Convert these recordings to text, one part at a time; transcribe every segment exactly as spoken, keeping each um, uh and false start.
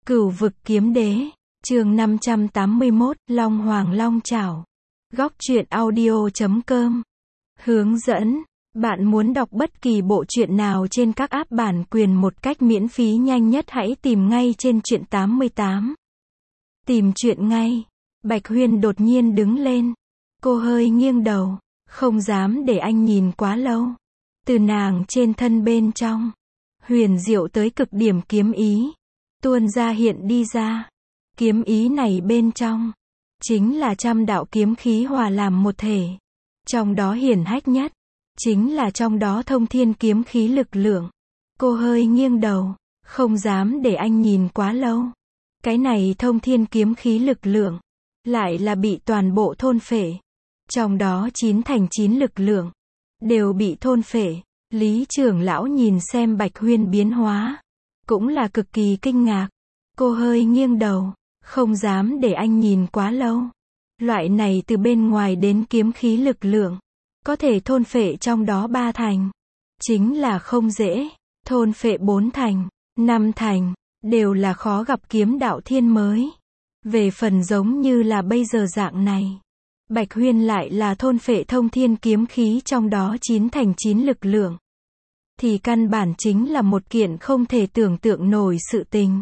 Cửu vực kiếm đế, chương năm trăm tám mươi mốt, Long Hoàng Long Chảo. Góc truyện audio chấm com. Hướng dẫn, bạn muốn đọc bất kỳ bộ truyện nào trên các app bản quyền một cách miễn phí nhanh nhất hãy tìm ngay trên truyện tám mươi tám. Tìm truyện ngay. Bạch Huyên đột nhiên đứng lên. Cô hơi nghiêng đầu, không dám để anh nhìn quá lâu. Từ nàng trên thân bên trong, huyền diệu tới cực điểm kiếm ý tuôn ra hiện đi ra. Kiếm ý này bên trong chính là trăm đạo kiếm khí hòa làm một thể. Trong đó hiển hách nhất chính là trong đó thông thiên kiếm khí lực lượng. Cô hơi nghiêng đầu, không dám để anh nhìn quá lâu. Cái này thông thiên kiếm khí lực lượng lại là bị toàn bộ thôn phệ. Trong đó chín thành chín lực lượng đều bị thôn phệ. Lý trưởng lão nhìn xem Bạch Huyên biến hóa, cũng là cực kỳ kinh ngạc. Cô hơi nghiêng đầu, không dám để anh nhìn quá lâu. Loại này từ bên ngoài đến kiếm khí lực lượng, có thể thôn phệ trong đó ba thành, chính là không dễ. Thôn phệ bốn thành, năm thành, đều là khó gặp kiếm đạo thiên mới. Về phần giống như là bây giờ dạng này, Bạch Huyên lại là thôn phệ thông thiên kiếm khí trong đó chín thành chín lực lượng. Thì căn bản chính là một kiện không thể tưởng tượng nổi sự tình.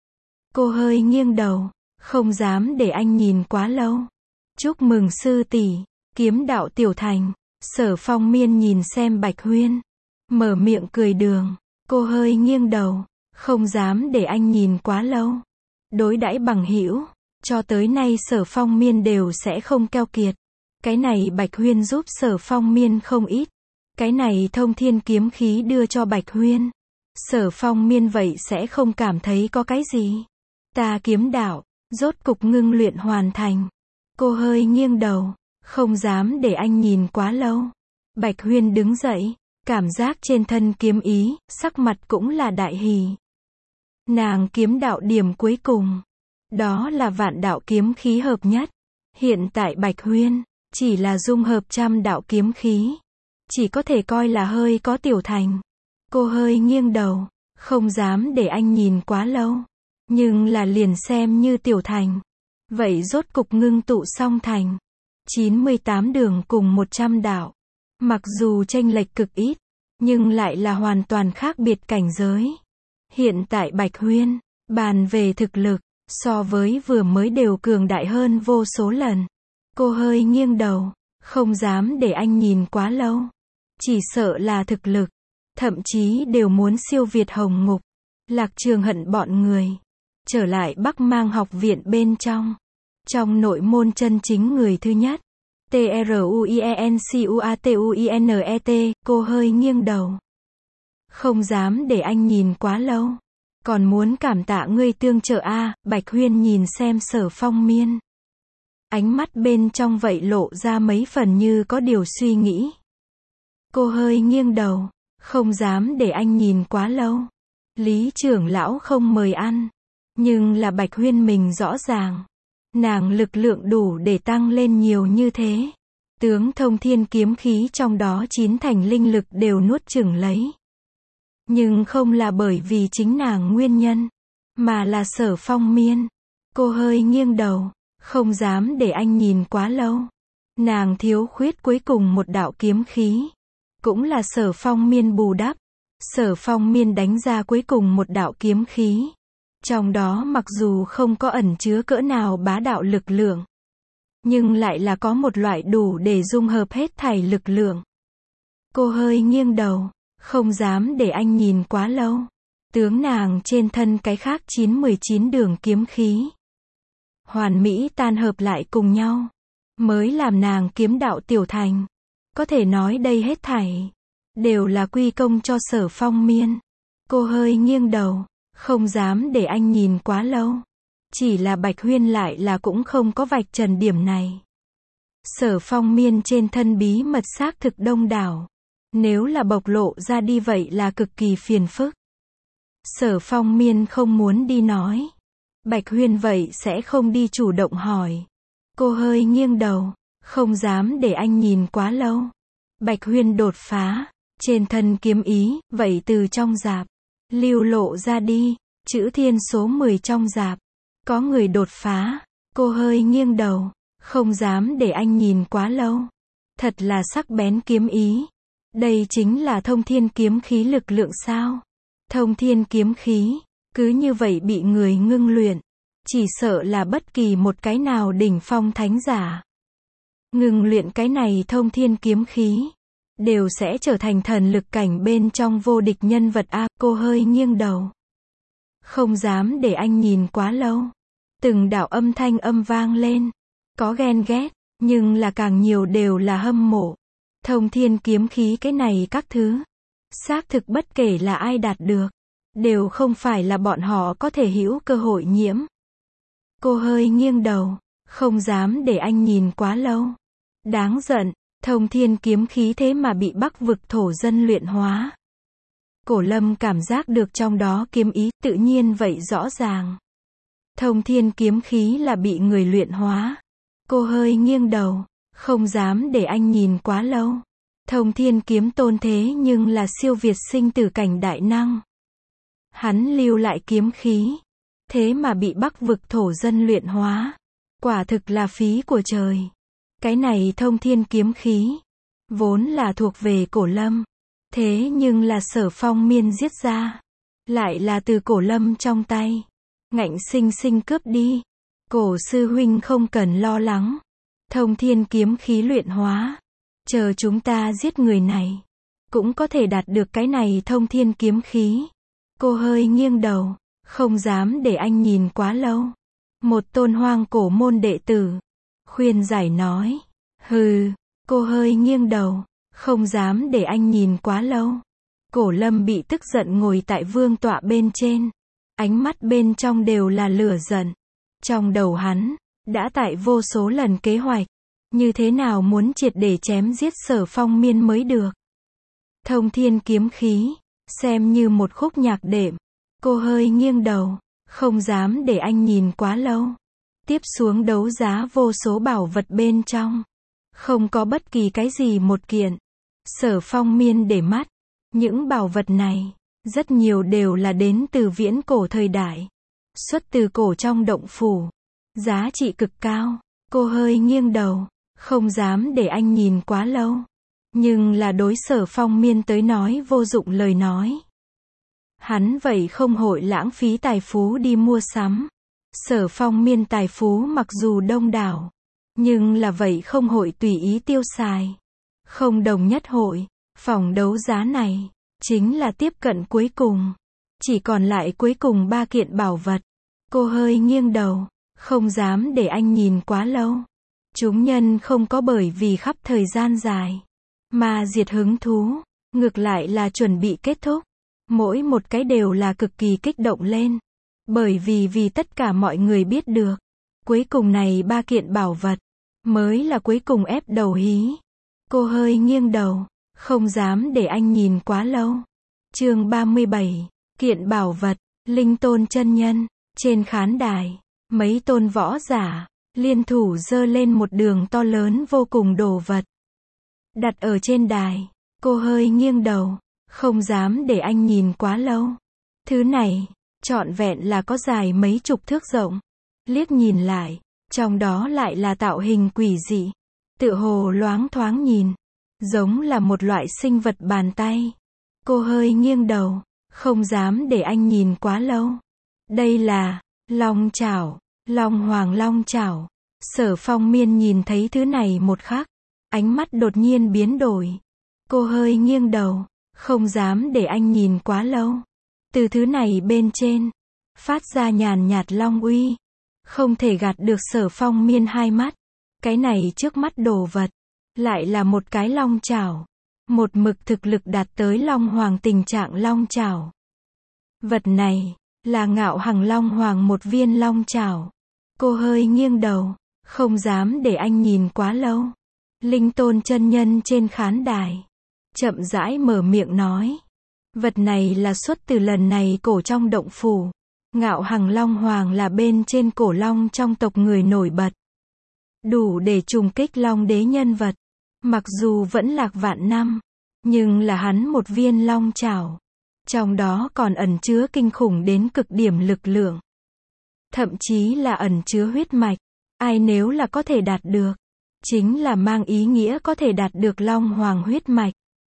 Cô hơi nghiêng đầu, không dám để anh nhìn quá lâu. Chúc mừng sư tỷ, kiếm đạo tiểu thành. Sở Phong Miên nhìn xem Bạch Huyên, mở miệng cười đường. Cô hơi nghiêng đầu, không dám để anh nhìn quá lâu. Đối đãi bằng hữu, cho tới nay Sở Phong Miên đều sẽ không keo kiệt. Cái này Bạch Huyên giúp Sở Phong Miên không ít. Cái này thông thiên kiếm khí đưa cho Bạch Huyên, Sở Phong Miên vậy sẽ không cảm thấy có cái gì. Ta kiếm đạo, rốt cục ngưng luyện hoàn thành. Cô hơi nghiêng đầu, không dám để anh nhìn quá lâu. Bạch Huyên đứng dậy, cảm giác trên thân kiếm ý, sắc mặt cũng là đại hỉ. Nàng kiếm đạo điểm cuối cùng, đó là vạn đạo kiếm khí hợp nhất. Hiện tại Bạch Huyên, chỉ là dung hợp trăm đạo kiếm khí. Chỉ có thể coi là hơi có tiểu thành. Cô hơi nghiêng đầu, không dám để anh nhìn quá lâu. Nhưng là liền xem như tiểu thành. Vậy rốt cục ngưng tụ song thành. chín mươi tám đường cùng một trăm đạo. Mặc dù chênh lệch cực ít, nhưng lại là hoàn toàn khác biệt cảnh giới. Hiện tại Bạch Huyên, bàn về thực lực, so với vừa mới đều cường đại hơn vô số lần. Cô hơi nghiêng đầu, không dám để anh nhìn quá lâu. Chỉ sợ là thực lực, thậm chí đều muốn siêu việt Hồng Ngục, Lạc Trường Hận bọn người. Trở lại Bắc Mang học viện bên trong. Trong nội môn chân chính người thứ nhất. T R U I E N C U A T U I N E T, cô hơi nghiêng đầu. Không dám để anh nhìn quá lâu. Còn muốn cảm tạ ngươi tương trợ a. Bạch Huyên nhìn xem Sở Phong Miên. Ánh mắt bên trong vậy lộ ra mấy phần như có điều suy nghĩ. Cô hơi nghiêng đầu, không dám để anh nhìn quá lâu. Lý trưởng lão không mời ăn, nhưng là Bạch Huyên mình rõ ràng. Nàng lực lượng đủ để tăng lên nhiều như thế. Tướng thông thiên kiếm khí trong đó chín thành linh lực đều nuốt chửng lấy. Nhưng không là bởi vì chính nàng nguyên nhân, mà là Sở Phong Miên. Cô hơi nghiêng đầu, không dám để anh nhìn quá lâu. Nàng thiếu khuyết cuối cùng một đạo kiếm khí. Cũng là Sở Phong Miên bù đắp. Sở Phong Miên đánh ra cuối cùng một đạo kiếm khí. Trong đó mặc dù không có ẩn chứa cỡ nào bá đạo lực lượng, nhưng lại là có một loại đủ để dung hợp hết thảy lực lượng. Cô hơi nghiêng đầu, không dám để anh nhìn quá lâu. Tướng nàng trên thân cái khác chín mười chín đường kiếm khí hoàn mỹ tan hợp lại cùng nhau, mới làm nàng kiếm đạo tiểu thành. Có thể nói đây hết thảy đều là quy công cho Sở Phong Miên. Cô hơi nghiêng đầu, không dám để anh nhìn quá lâu. Chỉ là Bạch Huyên lại là cũng không có vạch trần điểm này. Sở Phong Miên trên thân bí mật xác thực đông đảo. Nếu là bộc lộ ra đi vậy là cực kỳ phiền phức. Sở Phong Miên không muốn đi nói. Bạch Huyên vậy sẽ không đi chủ động hỏi. Cô hơi nghiêng đầu, không dám để anh nhìn quá lâu. Bạch Huyên đột phá, trên thân kiếm ý, vậy từ trong rạp, lưu lộ ra đi. Chữ thiên số mười trong rạp. Có người đột phá. Cô hơi nghiêng đầu. Không dám để anh nhìn quá lâu. Thật là sắc bén kiếm ý. Đây chính là thông thiên kiếm khí lực lượng sao? Thông thiên kiếm khí. Cứ như vậy bị người ngưng luyện. Chỉ sợ là bất kỳ một cái nào đỉnh phong thánh giả. Ngừng luyện cái này thông thiên kiếm khí. Đều sẽ trở thành thần lực cảnh bên trong vô địch nhân vật a. Cô hơi nghiêng đầu. Không dám để anh nhìn quá lâu. Từng đạo âm thanh âm vang lên. Có ghen ghét, nhưng là càng nhiều đều là hâm mộ. Thông thiên kiếm khí cái này các thứ. Xác thực bất kể là ai đạt được. Đều không phải là bọn họ có thể hữu cơ hội nhiễm. Cô hơi nghiêng đầu. Không dám để anh nhìn quá lâu. Đáng giận, thông thiên kiếm khí thế mà bị Bắc vực thổ dân luyện hóa. Cổ Lâm cảm giác được trong đó kiếm ý, tự nhiên vậy rõ ràng. Thông thiên kiếm khí là bị người luyện hóa. Cô hơi nghiêng đầu, không dám để anh nhìn quá lâu. Thông thiên kiếm tôn thế nhưng là siêu việt sinh tử cảnh đại năng. Hắn lưu lại kiếm khí. Thế mà bị Bắc vực thổ dân luyện hóa. Quả thực là phí của trời. Cái này thông thiên kiếm khí. Vốn là thuộc về Cổ Lâm. Thế nhưng là Sở Phong Miên giết ra. Lại là từ Cổ Lâm trong tay. Ngạnh sinh sinh cướp đi. Cổ sư huynh không cần lo lắng. Thông thiên kiếm khí luyện hóa. Chờ chúng ta giết người này. Cũng có thể đạt được cái này thông thiên kiếm khí. Cô hơi nghiêng đầu. Không dám để anh nhìn quá lâu. Một tôn hoang cổ môn đệ tử. Khuyên giải nói. Hừ. Cô hơi nghiêng đầu. Không dám để anh nhìn quá lâu. Cổ Lâm bị tức giận ngồi tại vương tọa bên trên. Ánh mắt bên trong đều là lửa giận. Trong đầu hắn, đã tại vô số lần kế hoạch. Như thế nào muốn triệt để chém giết Sở Phong Miên mới được. Thông thiên kiếm khí. Xem như một khúc nhạc đệm. Cô hơi nghiêng đầu. Không dám để anh nhìn quá lâu. Tiếp xuống đấu giá vô số bảo vật bên trong. Không có bất kỳ cái gì một kiện. Sở Phong Miên để mắt. Những bảo vật này, rất nhiều đều là đến từ viễn cổ thời đại. Xuất từ cổ trong động phủ. Giá trị cực cao. Cô hơi nghiêng đầu. Không dám để anh nhìn quá lâu. Nhưng là đối Sở Phong Miên tới nói vô dụng lời nói. Hắn vậy không hội lãng phí tài phú đi mua sắm. Sở Phong Miên tài phú mặc dù đông đảo. Nhưng là vậy không hội tùy ý tiêu xài. Không đồng nhất hội. Phòng đấu giá này. Chính là tiếp cận cuối cùng. Chỉ còn lại cuối cùng ba kiện bảo vật. Cô hơi nghiêng đầu. Không dám để anh nhìn quá lâu. Chúng nhân không có bởi vì khắp thời gian dài. Mà diệt hứng thú. Ngược lại là chuẩn bị kết thúc. Mỗi một cái đều là cực kỳ kích động lên. Bởi vì vì tất cả mọi người biết được. Cuối cùng này ba kiện bảo vật. Mới là cuối cùng ép đầu hí. Cô hơi nghiêng đầu. Không dám để anh nhìn quá lâu. Chương ba mươi bảy. Kiện bảo vật. Linh tôn chân nhân. Trên khán đài. Mấy tôn võ giả. Liên thủ giơ lên một đường to lớn vô cùng đồ vật. Đặt ở trên đài. Cô hơi nghiêng đầu. Không dám để anh nhìn quá lâu. Thứ này. Trọn vẹn là có dài mấy chục thước rộng. Liếc nhìn lại. Trong đó lại là tạo hình quỷ dị. Tựa hồ loáng thoáng nhìn. Giống là một loại sinh vật bàn tay. Cô hơi nghiêng đầu. Không dám để anh nhìn quá lâu. Đây là long chảo. Long hoàng long chảo. Sở Phong Miên nhìn thấy thứ này một khắc. Ánh mắt đột nhiên biến đổi. Cô hơi nghiêng đầu. Không dám để anh nhìn quá lâu. Từ thứ này bên trên. Phát ra nhàn nhạt long uy. Không thể gạt được Sở Phong Miên hai mắt. Cái này trước mắt đồ vật. Lại là một cái long chảo. Một mực thực lực đạt tới long hoàng tình trạng long chảo. Vật này. Là Ngạo Hằng Long Hoàng một viên long chảo. Cô hơi nghiêng đầu. Không dám để anh nhìn quá lâu. Linh tôn chân nhân trên khán đài. Chậm rãi mở miệng nói. Vật này là xuất từ lần này cổ trong động phủ. Ngạo Hằng Long Hoàng là bên trên cổ long trong tộc người nổi bật. Đủ để trùng kích long đế nhân vật. Mặc dù vẫn lạc vạn năm. Nhưng là hắn một viên long chảo. Trong đó còn ẩn chứa kinh khủng đến cực điểm lực lượng. Thậm chí là ẩn chứa huyết mạch. Ai nếu là có thể đạt được, chính là mang ý nghĩa có thể đạt được Long Hoàng huyết mạch.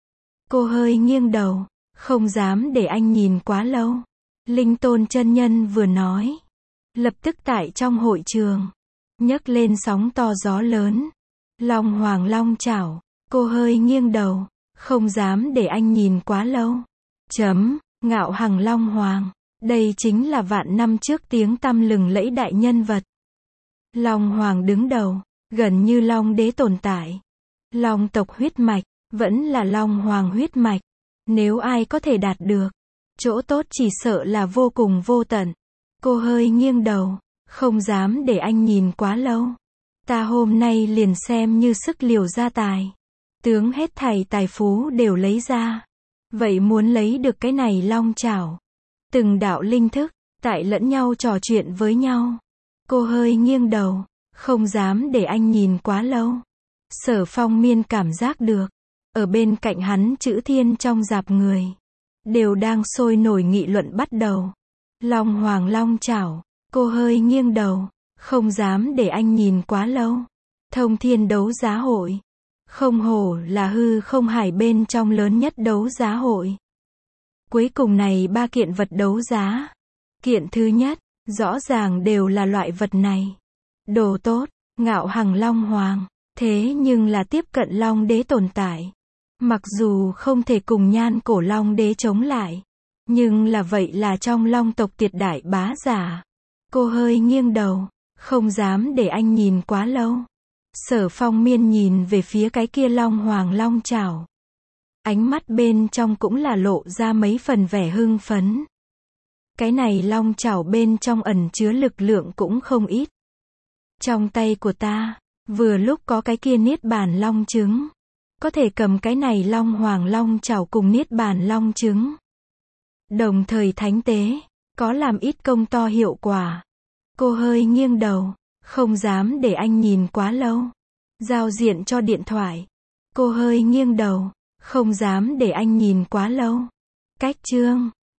Cô hơi nghiêng đầu, không dám để anh nhìn quá lâu. Linh Tôn chân nhân vừa nói, lập tức tại trong hội trường, nhấc lên sóng to gió lớn. Long Hoàng long chảo, cô hơi nghiêng đầu, không dám để anh nhìn quá lâu. Chấm, Ngạo Hằng Long Hoàng, đây chính là vạn năm trước tiếng tăm lừng lẫy đại nhân vật. Long Hoàng đứng đầu, gần như Long Đế tồn tại. Long tộc huyết mạch, vẫn là Long Hoàng huyết mạch. Nếu ai có thể đạt được, chỗ tốt chỉ sợ là vô cùng vô tận. Cô hơi nghiêng đầu, không dám để anh nhìn quá lâu. Ta hôm nay liền xem như sức liều ra tài. Tướng hết thảy tài phú đều lấy ra. Vậy muốn lấy được cái này long chảo. Từng đạo linh thức, tại lẫn nhau trò chuyện với nhau. Cô hơi nghiêng đầu, không dám để anh nhìn quá lâu. Sở Phong Miên cảm giác được, ở bên cạnh hắn chữ thiên trong dạp người, đều đang sôi nổi nghị luận bắt đầu. Long Hoàng long chảo, cô hơi nghiêng đầu, không dám để anh nhìn quá lâu. Thông Thiên đấu giá hội, không hổ là hư không hải bên trong lớn nhất đấu giá hội. Cuối cùng này ba kiện vật đấu giá. Kiện thứ nhất, rõ ràng đều là loại vật này. Đồ tốt, Ngạo Hằng Long Hoàng, thế nhưng là tiếp cận Long Đế tồn tại. Mặc dù không thể cùng Nhan Cổ Long Đế chống lại, nhưng là vậy là trong Long tộc tuyệt đại bá giả. Cô hơi nghiêng đầu, không dám để anh nhìn quá lâu. Sở Phong Miên nhìn về phía cái kia Long Hoàng long chảo. Ánh mắt bên trong cũng là lộ ra mấy phần vẻ hưng phấn. Cái này long chảo bên trong ẩn chứa lực lượng cũng không ít. Trong tay của ta, vừa lúc có cái kia niết bàn long trứng. Có thể cầm cái này Long Hoàng long chảo cùng niết bàn long trứng. Đồng thời thánh tế, có làm ít công to hiệu quả. Cô hơi nghiêng đầu, không dám để anh nhìn quá lâu. Giao diện cho điện thoại. Cô hơi nghiêng đầu, không dám để anh nhìn quá lâu. Cách chương